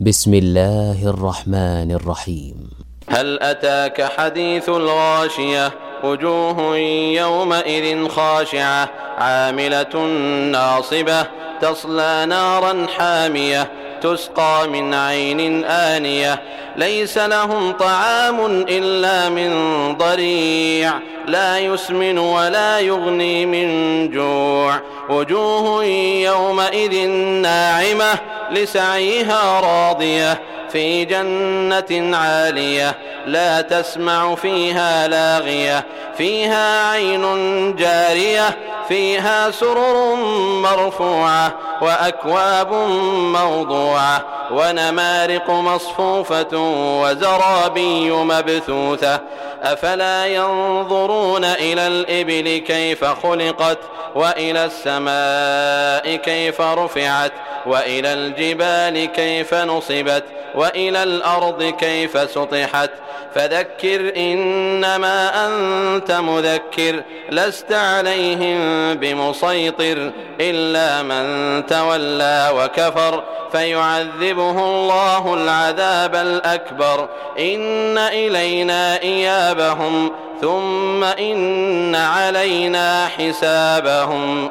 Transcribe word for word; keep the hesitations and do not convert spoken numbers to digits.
بسم الله الرحمن الرحيم. هل أتاك حديث الغاشية وجوه يومئذ خاشعة عاملة ناصبة تصلى نارا حامية تسقى من عين آنية ليس لهم طعام إلا من ضريع لا يسمن ولا يغني من جوع وجوه يومئذ ناعمة لسعيها راضية في جنة عالية لا تسمع فيها لاغية فيها عين جارية فيها سرر مرفوعة وأكواب موضوعة ونمارق مصفوفة وزرابي مبثوثة أفلا ينظرون إلى الإبل كيف خلقت وإلى السماء كيف رفعت وإلى الجبال كيف نصبت وإلى الأرض كيف سطحت فذكر إنما أنت مذكر لست عليهم بمسيطر إلا من تولى وكفر فيعذبه الله العذاب الأكبر إن إلينا إيابهم ثم إن علينا حسابهم.